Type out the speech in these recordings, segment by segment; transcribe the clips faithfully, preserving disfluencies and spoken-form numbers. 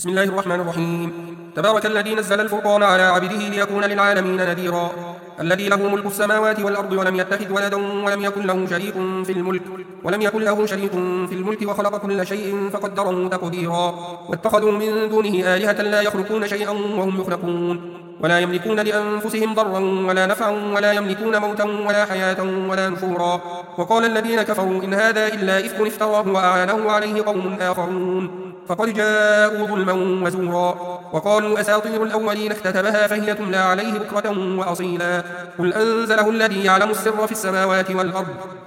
بسم الله الرحمن الرحيم. تبارك الذي نزل الفرقان على عبده ليكون للعالمين نذيرا. الذي له ملك السماوات والأرض ولم يتخذ ولدا ولم يكن له شريك في الملك ولم يكن له شريك في الملك وخلق كل شيء فقدره تقديرا. واتخذوا من دونه آلهة لا يخلقون شيئا وهم يخلقون ولا يملكون لأنفسهم ضرا ولا نفعا ولا يملكون موتا ولا حياة ولا نشورا. وقال الذين كفروا إن هذا إلا إفك افتراه وأعانه عليه قوم آخرون فقد جاءوا ظلما وزورا. وقالوا أساطير الأولين اكتتبها فهي تملى عليه بكرة وأصيلا. قل أنزله الذي يعلم السر في السماوات والأرض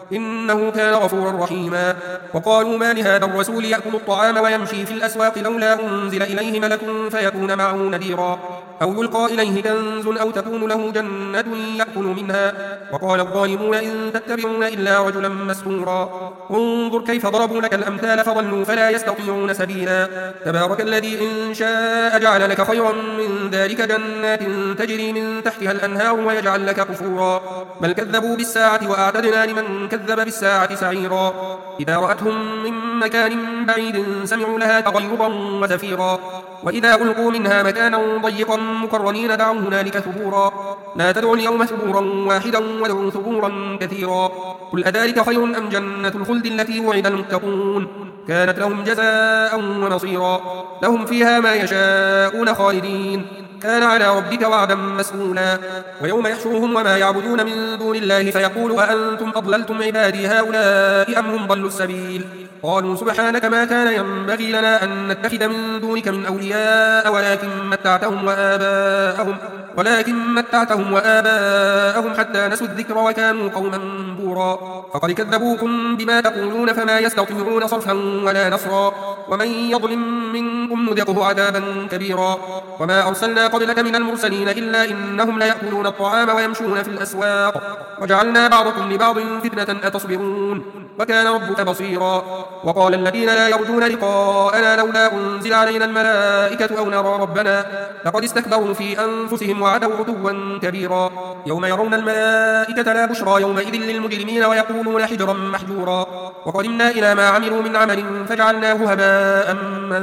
إنه كان غفورا رحيما. وقالوا ما لهذا الرسول يأكل الطعام ويمشي في الأسواق لولا أنزل إليه ملك فيكون معه نذيرا أو يلقى إليه كنز أو تكون له جنة يأكل منها. وقال الظالمون إن تتبعون إلا رجلا مسحورا. انظر كيف ضربوا لك الأمثال فضلوا فلا يستطيعون سبيلا. تبارك الذي إن شاء جعل لك خيرا من ذلك جنات تجري من تحتها الأنهار ويجعل لك قصورا. بل كذبوا بالساعة وأعتدنا لمن كذب بالساعة سعيرا. إذا رأتهم من مكان بعيد سمعوا لها تغيظا وزفيرا. وإذا ألقوا منها مكانا ضيقا مقرنين دعوا هنالك ثبورا. لا تدعوا اليوم ثبورا واحدا وادعوا ثبورا كثيرا. قل أذلك خير أم جنة الخلد التي وعد المتقون كانت لهم جزاء ومصيرا. لهم فيها ما يشاءون خالدين كان على ربك وعدا مسئولا. ويوم يحشرهم وما يعبدون من دون الله فيقول أأنتم أضللتم عبادي هؤلاء أم هم ضلوا السبيل. قالوا سبحانك ما كان ينبغي لنا أن نتخذ من دونك من أولياء ولكن متعتهم وآباءهم ولكن متعتهم وآباءهم حتى نسوا الذكر وكانوا قوما بورا. فقد كذبوكم بما تقولون فما يستطيعون صرفا ولا نصرا. ومن يظلم منكم نذقه عذابا كبيرا. وما أرسلنا قبلك من المرسلين إلا إنهم ليأكلون الطعام ويمشون في الأسواق وجعلنا بعضكم لبعض فتنة أتصبرون وكان ربك بصيرا. وقال الذين لا يرجون لقاءنا لولا أنزل علينا الملائكة أو نرى ربنا لقد استكبروا في أنفسهم وعتوا عتوا كبيرا. يوم يرون الملائكة لا بشرى يومئذ للمجرمين ويقولون حجرا محجورا. وقدمنا إلى ما عملوا من عمل فجعلناه هباء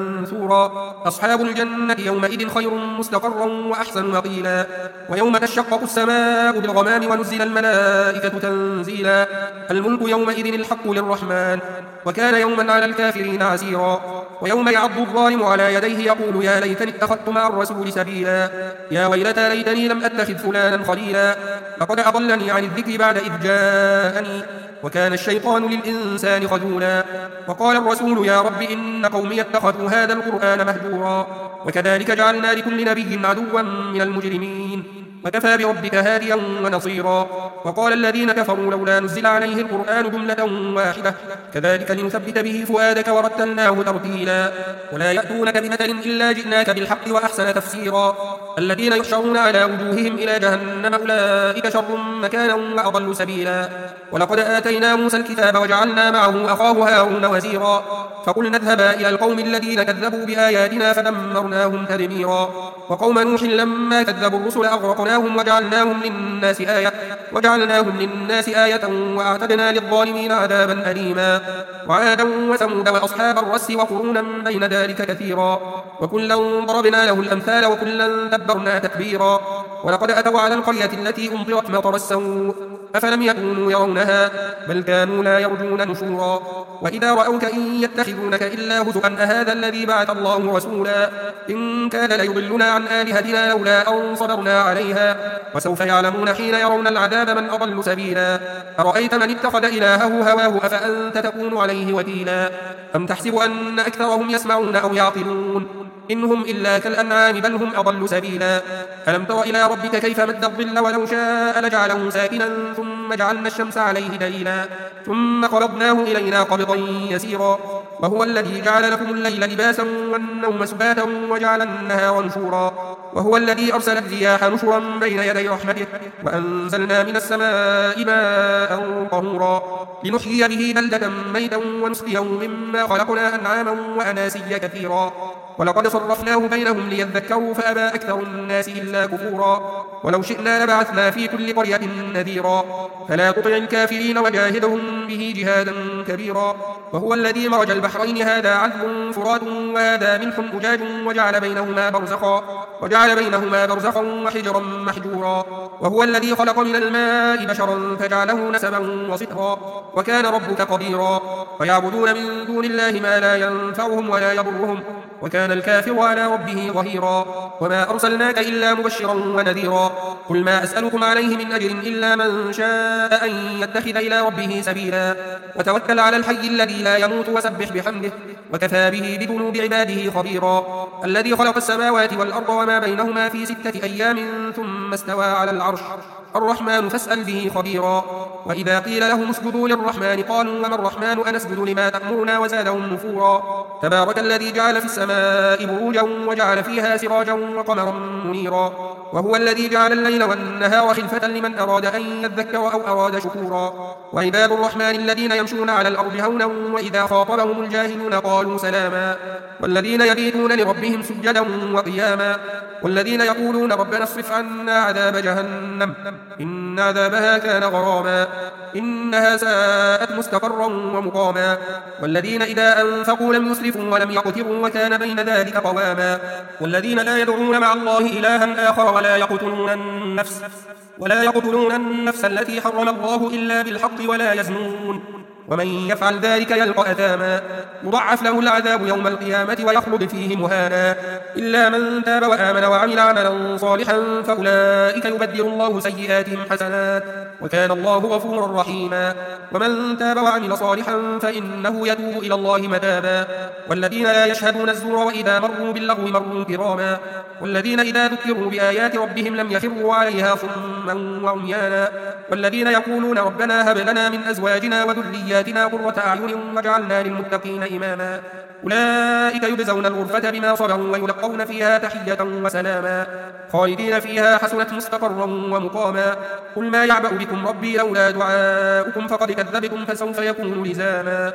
منثورا. أصحاب الجنة يومئذ خير مستقرا وأحسن مقيلا. ويوم تشقق السماء بالغمام ونزل الملائكة تنزيلا. الملك يومئذ الحق للرحمن وكان يوما على الكافرين عسيرا. ويوم يعض الظالم على يديه يقول يا ليتني اتخذت مع الرسول سبيلا. يا ويلتى ليتني لم أتخذ فلانا خليلا لقد أضلني عن الذكر بعد إذ جاءني وكان الشيطان للإنسان خذولا. وقال الرسول يا رب إن قومي اتخذوا هذا القرآن مهجورا. وكذلك جعلنا لكل نبي عدوا من المجرمين وكفى بربك هاديا ونصيرا. وقال الذين كفروا لولا نزل عليه القرآن جملة واحدة كذلك لنثبت به فؤادك ورتلناه ترتيلا. ولا يأتونك بمثل إلا جئناك بالحق وأحسن تفسيرا. الذين يحشرون على وجوههم إلى جهنم أولئك شر مكانا وأضل سبيلا. ولقد آتينا موسى الكتاب وجعلنا معه أخاه هارون وزيرا. فقلنا اذهبا إلى القوم الذين كذبوا بآياتنا فدمرناهم تدميرا. وقوم نوح لما كذبوا الرسل أغرقناهم وجعلناهم للناس آية وجعلناهم للناس آية وأعتدنا للظالمين عذابا أليما. وعادا وثمود وأصحاب الرس وقرونا بين ذلك كثيرا. وكلا ضربنا له الأمثال وكلا تبرنا تكبيرا. ولقد أتوا على القرية التي أمطرت مطر السوء أفلم يكونوا يرونها بل كانوا لا يرجون نشورا. وإذا رأوك إن يتخذونك إلا هزؤا أهذا الذي بعث الله رسولا إن كان ليضلنا عن آلهتنا لولا أن صبرنا عليها. وسوف يعلمون حين يرون العذاب من أضل سبيلا. أرأيت من اتخذ إلهه هواه أفأنت تكون عليه وكيلا. أم تحسب أن أكثرهم يسمعون أو يعقلون إنهم إلا كالأنعام بل هم أضل سبيلا. ألم تر إلى ربك كيف مد الظل ولو شاء لجعله ساكنا ثم جعلنا الشمس عليه دليلا ثم قبضناه إلينا قبضا يسيرا. وهو الذي جعل لكم الليل لباسا والنوم سباتا وجعل النهار نشورا. وهو الذي أرسل الرياح نشرا بين يدي رحمته وأنزلنا من السماء ماء طهورا لنحيي به بلدة ميتا ونسقيه مما خلقنا أنعاما وأناسيا كثيرا. ولقد صرفناه بينهم ليذكروا فأبى أكثر الناس إلا كفورا ولو شئنا لبعثنا في كل قرية نذيرا فلا تطع الكافرين وجاهدهم به جهادا كبيرا وهو الذي مرج البحرين هذا عذب فرات وهذا ملح أجاج وجعل بينهما برزخا وجعل بينهما برزخا وحجرا محجورا وهو الذي خلق من الماء بشرا فجعله نسبا وصهرا وكان ربك قديرا ويعبدون من دون الله ما لا ينفعهم ولا يضرهم وكان الكافر على ربه ظهيرا وما أرسلناك إلا مبشرا ونذيرا قل ما أسألكم عليه من أجر إلا من شاء أن يتخذ إلى ربه سبيلا وتوكل على الحي الذي لا يموت وسبح بحمده وكفى به بذنوب عباده خبيرا الذي خلق السماوات والأرض وما بينهما في ستة أيام ثم استوى على العرش الرحمن فاسأل به خبيرا وإذا قيل لهم اسجدوا للرحمن قالوا وما الرحمن أنسجد لما تأمرنا وزادهم نفورا تبارك الذي جعل في السماء بروجا وجعل فيها سراجا وقمرا منيرا وهو الذي جعل الليل والنهار خلفة لمن أراد أن يذكر أو أراد شكورا وعباد الرحمن الذين يمشون على الأرض هونا وإذا خاطبهم الجاهلون قالوا سلاما والذين يبيتون لربهم سجدا وقياما والذين يقولون ربنا اصرف عنا عذاب جهنم إن عذابها كان غراما إنها ساءت مستقرا ومقاما والذين إذا أنفقوا لم يسرفوا ولم يقتروا وكان بين ذلك قواما والذين لا يدعون مع الله إلها آخر ولا يقتلون النفس ولا يقتلون النفس التي حرم الله إلا بالحق ولا يزنون ومن يفعل ذلك يلقى أثاما يضعف له العذاب يوم القيامة ويخلد فيه مهانا إلا من تاب وآمن وعمل عملا صالحا فأولئك يبدل الله سيئاتهم حسنات وكان الله غفورا رحيما ومن تاب وعمل صالحا فإنه يتوب إلى الله متابا والذين لا يشهدون الزور وإذا مروا باللغو مروا كراما والذين إذا ذكروا بآيات ربهم لم يخروا عليها صما وعميانا والذين يقولون ربنا هب لنا من أزواجنا وذرياتنا قرة أعين واجعلنا للمتقين إماما أولئك يجزون الغرفة بما صبروا ويلقون فيها تحية وسلاما خالدين فيها حسنت مستقرا ومقاما قل ما يعبأ بكم ربي لولا دعاؤكم فقد كذبتم فسوف يكون لزاما